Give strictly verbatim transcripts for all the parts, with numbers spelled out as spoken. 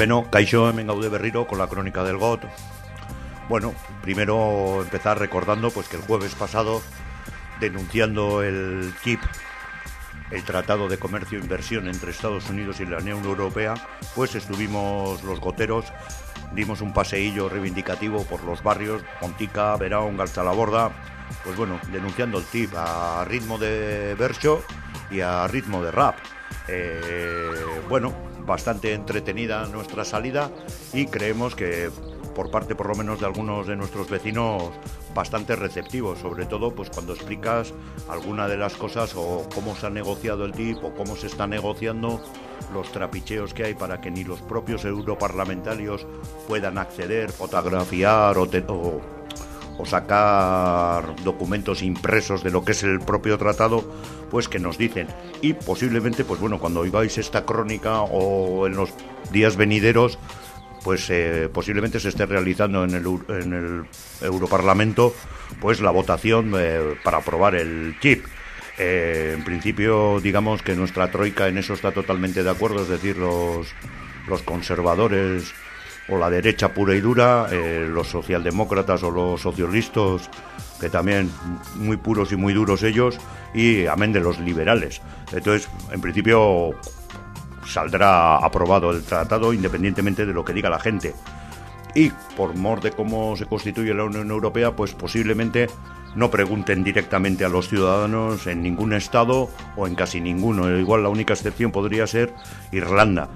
Beno, kaixo, hemen gaude berriro con la crónica del G O T. Bueno, primero empezar recordando pues que el jueves pasado, denunciando el T I P, el Tratado de Comercio e Inversión entre Estados Unidos y la Unión Europea, pues estuvimos los goteros, dimos un paseillo reivindicativo por los barrios, Pontica, Veraón, Galtzalaborda, pues bueno, denunciando el T I P a ritmo de verso y a ritmo de rap. Eh, bueno, bastante entretenida nuestra salida y creemos que por parte por lo menos de algunos de nuestros vecinos bastante receptivos, sobre todo pues cuando explicas alguna de las cosas o cómo se ha negociado el T I P o cómo se está negociando, los trapicheos que hay para que ni los propios europarlamentarios puedan acceder, fotografiar o, te, o, o sacar documentos impresos de lo que es el propio tratado, pues que nos dicen. Y posiblemente, pues bueno, cuando oigáis esta crónica o en los días venideros, pues eh, posiblemente se esté realizando en el, en el Europarlamento pues la votación eh, para aprobar el T I P. Eh, en principio, digamos que nuestra troika en eso está totalmente de acuerdo, es decir, los, los conservadores o la derecha pura y dura, eh, los socialdemócratas o los socialistas, que también muy puros y muy duros ellos, y amén de los liberales. Entonces, en principio saldrá aprobado el tratado independientemente de lo que diga la gente. Y por mor de cómo se constituye la Unión Europea, pues posiblemente no pregunten directamente a los ciudadanos en ningún estado o en casi ninguno. Igual la única excepción podría ser Irlanda.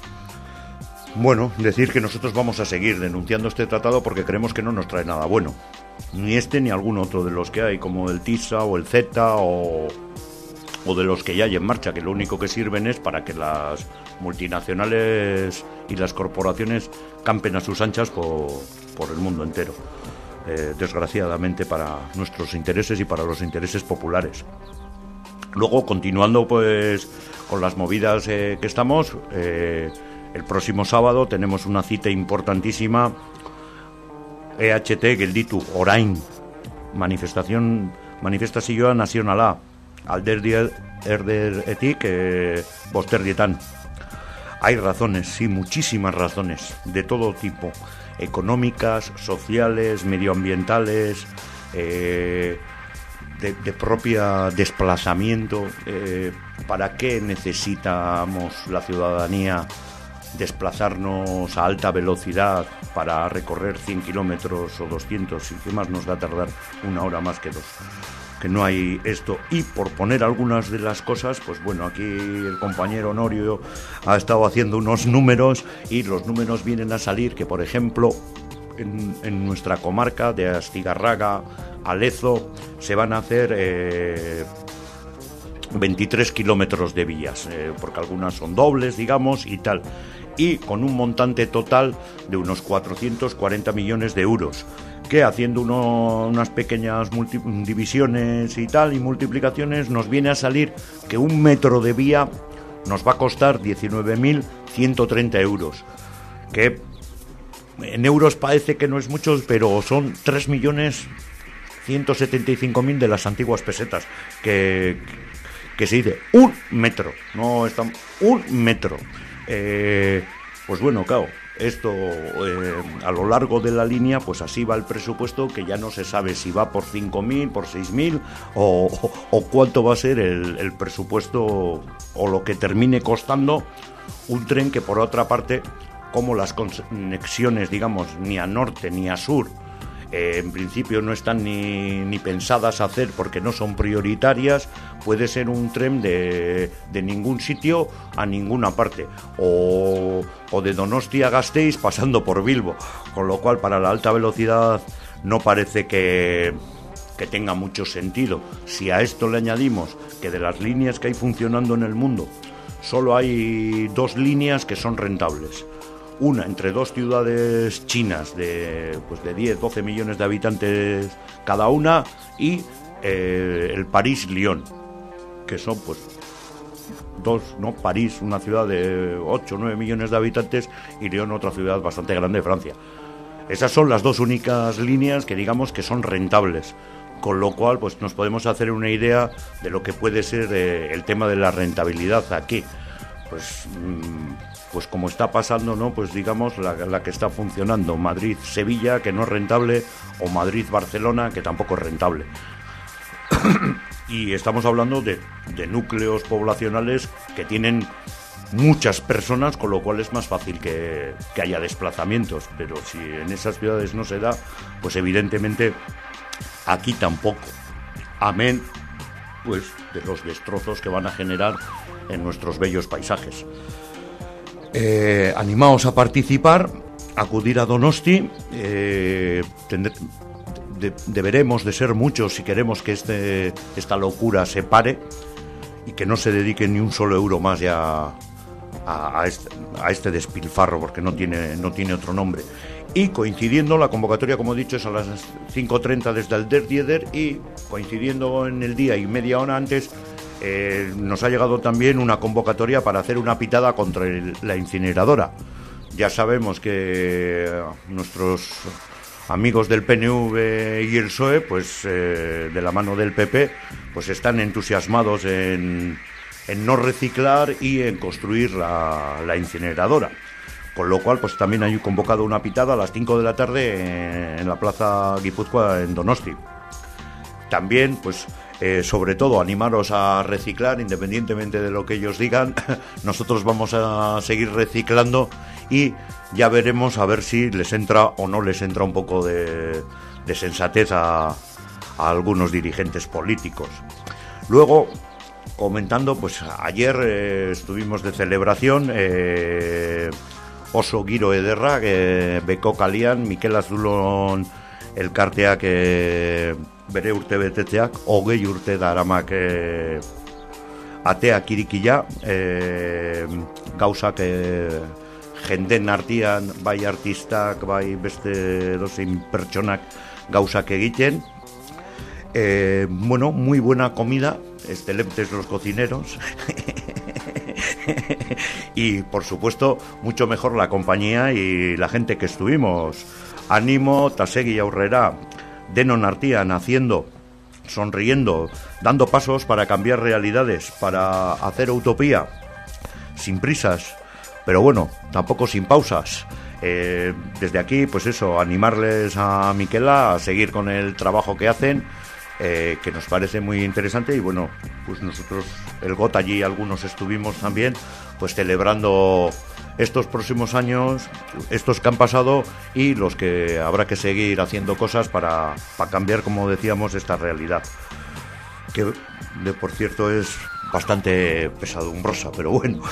Bueno, decir que nosotros vamos a seguir denunciando este tratado porque creemos que no nos trae nada bueno. Ni este ni algún otro de los que hay, como el TISA o el CETA o... o de los que ya hay en marcha, que lo único que sirven es para que las multinacionales y las corporaciones campen a sus anchas por, por el mundo entero, eh, desgraciadamente para nuestros intereses y para los intereses populares. Luego, continuando pues con las movidas eh, que estamos, eh, el próximo sábado tenemos una cita importantísima, E H T gelditu orain, manifestación manifestazioa nazionala, alderdi erderetik eh, bosterdietan. Hay razones, sí, muchísimas razones, de todo tipo, económicas, sociales, medioambientales, eh, de, de propia desplazamiento. Eh, ¿Para qué necesitamos la ciudadanía desplazarnos a alta velocidad para recorrer cien kilómetros o doscientos? ¿Y qué más nos da tardar una hora más que dos? Que no hay esto. Y por poner algunas de las cosas, pues bueno, aquí el compañero Honorio ha estado haciendo unos números y los números vienen a salir que, por ejemplo, en, en nuestra comarca de Astigarraga a Lezo se van a hacer eh, veintitrés kilómetros de vías, eh, porque algunas son dobles, digamos, y tal, y con un montante total de unos cuatrocientos cuarenta millones de euros, que haciendo uno, unas pequeñas multi- divisiones y tal, y multiplicaciones, nos viene a salir que un metro de vía nos va a costar diecinueve mil ciento treinta euros, que en euros parece que no es mucho, pero son tres millones ciento setenta y cinco mil de las antiguas pesetas, que, que se dice un metro, no está, un metro. Eh, pues bueno, claro, esto eh, a lo largo de la línea, pues así va el presupuesto, que ya no se sabe si va por cinco mil, por seis mil o, o, o cuánto va a ser el, el presupuesto o lo que termine costando un tren que, por otra parte, como las conexiones, digamos, ni a norte ni a sur, eh, en principio no están ni, ni pensadas a hacer porque no son prioritarias, puede ser un tren de, de ningún sitio a ninguna parte, o, o de Donostia a Gasteiz pasando por Bilbo, con lo cual para la alta velocidad no parece que, que tenga mucho sentido. Si a esto le añadimos que de las líneas que hay funcionando en el mundo solo hay dos líneas que son rentables, una entre dos ciudades chinas de, pues de diez, doce millones de habitantes cada una, y eh, el París-Lyon, que son pues dos, ¿no? París, una ciudad de ocho o nueve millones de habitantes, y Lyon, otra ciudad bastante grande de Francia. Esas son las dos únicas líneas que digamos que son rentables, con lo cual pues nos podemos hacer una idea de lo que puede ser eh, el tema de la rentabilidad aquí. pues, pues como está pasando, ¿no? Pues digamos la, la que está funcionando, Madrid-Sevilla, que no es rentable, o Madrid-Barcelona, que tampoco es rentable. Y estamos hablando de, de núcleos poblacionales que tienen muchas personas, con lo cual es más fácil que, que haya desplazamientos, pero si en esas ciudades no se da, pues evidentemente aquí tampoco, amén pues de los destrozos que van a generar en nuestros bellos paisajes. Eh, animaos a participar, acudir a Donosti, eh, tendré, de, deberemos de ser muchos si queremos que este, esta locura se pare y que no se dedique ni un solo euro más ya A, a, este, a este despilfarro, porque no tiene, no tiene otro nombre. Y coincidiendo, la convocatoria, como he dicho, es a las cinco treinta desde el Der Dieder, y coincidiendo en el día y media hora antes, eh, nos ha llegado también una convocatoria para hacer una pitada contra el, la incineradora. Ya sabemos que nuestros amigos del P N V y el P S O E, pues eh, de la mano del P P, pues están entusiasmados en en no reciclar y en construir la, la incineradora, con lo cual pues también hay convocado una pitada a las cinco de la tarde en, en la Plaza Guipúzcoa en Donosti. También pues eh, sobre todo animaros a reciclar independientemente de lo que ellos digan. Nosotros vamos a seguir reciclando y ya veremos a ver si les entra o no les entra un poco de, de sensatez a, a algunos dirigentes políticos. Luego, comentando, pues ayer eh, estuvimos de celebración, eh, oso giro ederra, eh, beko kalian, Mikel Azulon elkarteak eh, bere urte betetzeak, hogei urte daramak eh, ateak irikila, eh, gauzak eh, jenden artean, bai artistak, bai beste dozein pertsonak gauzak egiten. Eh, bueno, muy buena comida, excelentes los cocineros y por supuesto mucho mejor la compañía y la gente que estuvimos. Ánimo, tasegi aurrera, denon artean, haciendo, sonriendo, dando pasos para cambiar realidades, para hacer utopía, sin prisas, pero bueno, tampoco sin pausas. Eh, desde aquí, pues eso, animarles a Miquela a seguir con el trabajo que hacen, Eh, que nos parece muy interesante. Y bueno, pues nosotros, el G O T, allí algunos estuvimos también, pues celebrando estos próximos años, estos que han pasado y los que habrá que seguir haciendo cosas para, para cambiar, como decíamos, esta realidad, que de por cierto es bastante pesadumbrosa, pero bueno.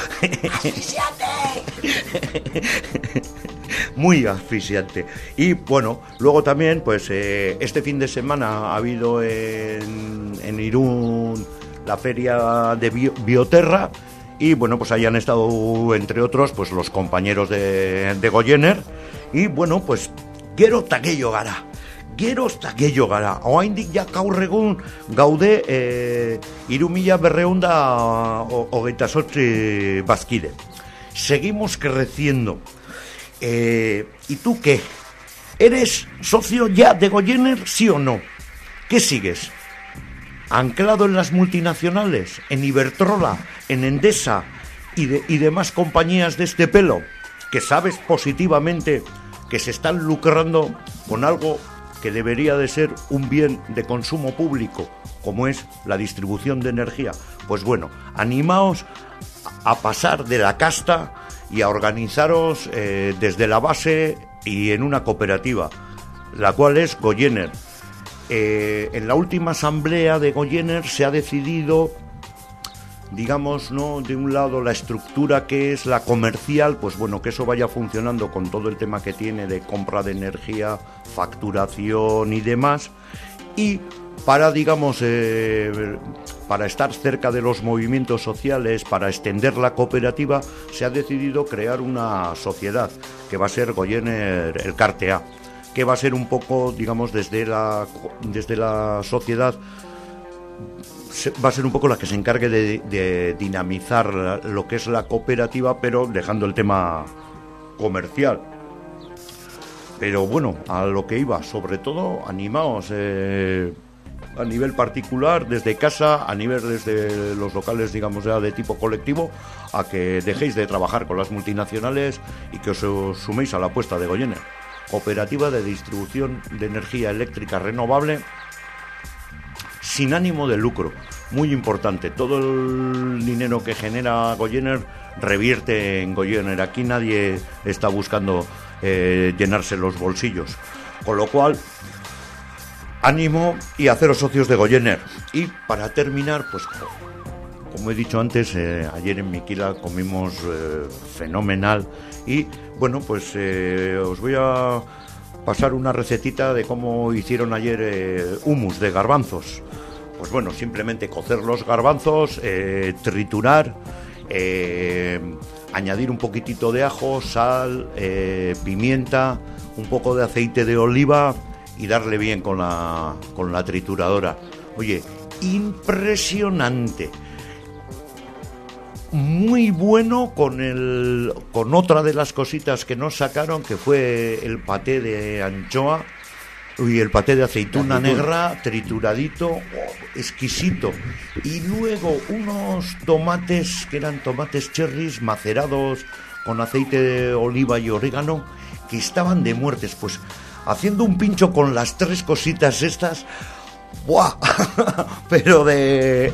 Muy asfixiante. Y bueno, luego también, pues eh, este fin de semana ha habido en, en Irún la feria de Bio, Bioterra, y bueno, pues ahí han estado, entre otros, pues los compañeros de, de Goyener. Y bueno, pues gero eta gehiago gara, gero eta gehiago gara, oraindik ja gaur egun gaude eh, hiru mila berrehun eta hogeita zortzi bazkide. Seguimos creciendo. Eh, ¿Y tú qué? ¿Eres socio ya de Goyener, sí o no? ¿Qué sigues? ¿Anclado en las multinacionales, en Iberdrola, en Endesa y, de, y demás compañías de este pelo, que sabes positivamente que se están lucrando con algo que debería de ser un bien de consumo público, como es la distribución de energía? Pues bueno, animaos a pasar de la casta y a organizaros eh, desde la base y en una cooperativa, la cual es Goyener. Eh, en la última asamblea de Goyener se ha decidido, digamos, ¿no?, de un lado la estructura que es la comercial, pues bueno, que eso vaya funcionando con todo el tema que tiene de compra de energía, facturación y demás, y para, digamos, eh, para estar cerca de los movimientos sociales, para extender la cooperativa, se ha decidido crear una sociedad que va a ser Goyener Elkartea, que va a ser un poco, digamos, desde la, desde la sociedad, va a ser un poco la que se encargue de, de dinamizar la, lo que es la cooperativa, pero dejando el tema comercial. Pero bueno, a lo que iba, sobre todo, animaos, eh, a nivel particular, desde casa, a nivel desde los locales, digamos, ya de tipo colectivo, a que dejéis de trabajar con las multinacionales y que os, os suméis a la apuesta de Goyener. Cooperativa de distribución de energía eléctrica renovable sin ánimo de lucro. Muy importante, todo el dinero que genera Goyener revierte en Goyener. Aquí nadie está buscando eh, llenarse los bolsillos. Con lo cual, ánimo y haceros socios de Goyener. Y para terminar, pues como he dicho antes, eh, ayer en Miquila comimos eh, fenomenal. Y bueno, pues eh, os voy a pasar una recetita de cómo hicieron ayer eh, hummus de garbanzos. Pues bueno, simplemente cocer los garbanzos, eh, triturar, eh, añadir un poquitito de ajo, sal, eh, pimienta, un poco de aceite de oliva y darle bien con la, con la trituradora. Oye, impresionante. Muy bueno con el con otra de las cositas que nos sacaron, que fue el paté de anchoa y el paté de aceituna, aceituna. negra trituradito, oh, exquisito. Y luego unos tomates que eran tomates cherries macerados con aceite de oliva y orégano, que estaban de muertes. Pues haciendo un pincho con las tres cositas estas, ¡buah! Pero de...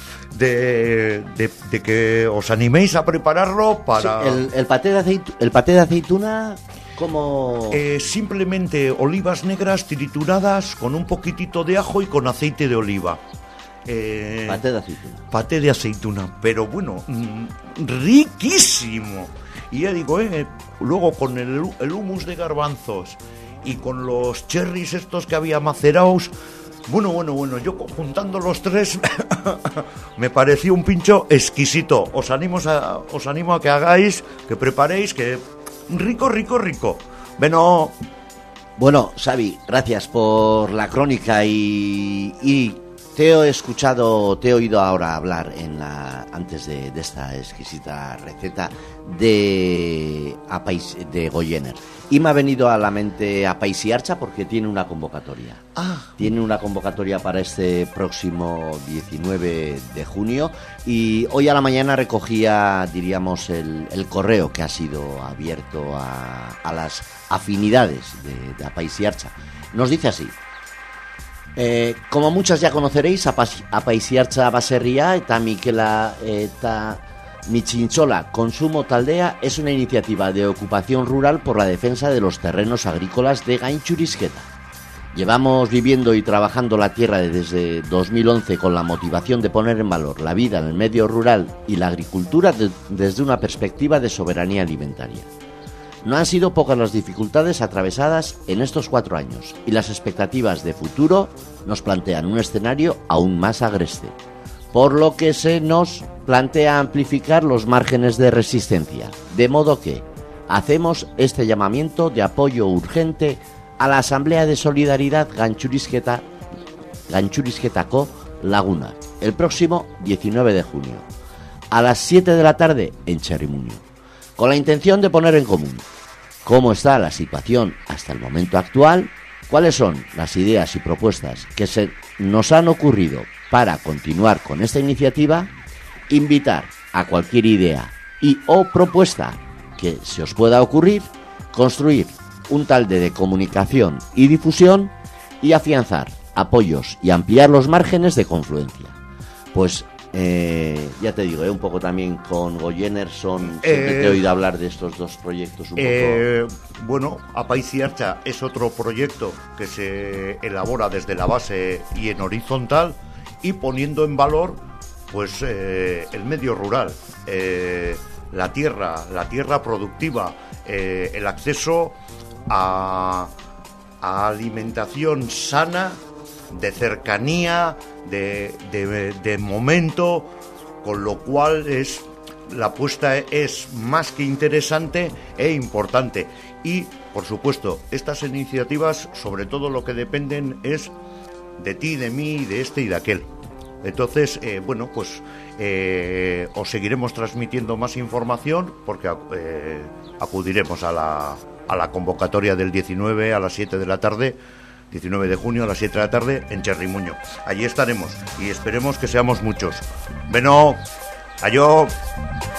De, de, de que os animéis a prepararlo para... Sí, el, el, paté de aceitu- el paté de aceituna, ¿cómo...? Eh, simplemente olivas negras trituradas con un poquitito de ajo y con aceite de oliva. Eh, paté de aceituna. Paté de aceituna, pero bueno, mmm, riquísimo. Y ya digo, eh, luego con el, el hummus de garbanzos y con los cherries estos que había macerados... Bueno, bueno, bueno, yo juntando los tres me pareció un pincho exquisito. Os animo a, os animo a que hagáis, que preparéis, que rico, rico, rico. Bueno, bueno, Xavi, gracias por la crónica y, y te he escuchado, te he oído ahora hablar en la antes de, de esta exquisita receta de Apais, de Goyener. Y me ha venido a la mente Apaisiarcha porque tiene una convocatoria. Ah. Tiene una convocatoria para este próximo diecinueve de junio. Y hoy a la mañana recogía, diríamos, el, el correo que ha sido abierto a, a las afinidades de, de Apaisiarcha. Nos dice así. Eh, como muchas ya conoceréis, Apaisiarcha baserria eta Miquela eta Michinchola Consumo Taldea es una iniciativa de ocupación rural por la defensa de los terrenos agrícolas de Gaintxurizketa. Llevamos viviendo y trabajando la tierra desde dos mil once con la motivación de poner en valor la vida en el medio rural y la agricultura de, desde una perspectiva de soberanía alimentaria. No han sido pocas las dificultades atravesadas en estos cuatro años y las expectativas de futuro nos plantean un escenario aún más agreste, por lo que se nos plantea amplificar los márgenes de resistencia, de modo que hacemos este llamamiento de apoyo urgente a la Asamblea de Solidaridad Gaintxurizketa, Gaintxurizketako Laguna, el próximo diecinueve de junio, a las siete de la tarde en Txerrimuño, con la intención de poner en común cómo está la situación hasta el momento actual, cuáles son las ideas y propuestas que se nos han ocurrido para continuar con esta iniciativa, invitar a cualquier idea y o propuesta que se os pueda ocurrir, construir un talde de comunicación y difusión y afianzar apoyos y ampliar los márgenes de confluencia. Pues eh, ya te digo, eh, un poco también con Goyener son, siempre eh, te he oído hablar de estos dos proyectos un eh, poco. Bueno, Apaisiarcha es otro proyecto que se elabora desde la base y en horizontal y poniendo en valor pues eh, el medio rural, eh, la tierra, la tierra productiva, eh, el acceso a, a alimentación sana, de cercanía, de, de, de momento, con lo cual es la apuesta es más que interesante e importante. Y, por supuesto, estas iniciativas, sobre todo lo que dependen es de ti, de mí, de este y de aquel. Entonces, eh, bueno, pues eh, os seguiremos transmitiendo más información porque eh, acudiremos a la, a la convocatoria del diecinueve a las siete de la tarde diecinueve de junio a las siete de la tarde en Cherrimuño. Allí estaremos y esperemos que seamos muchos. Bueno, adiós.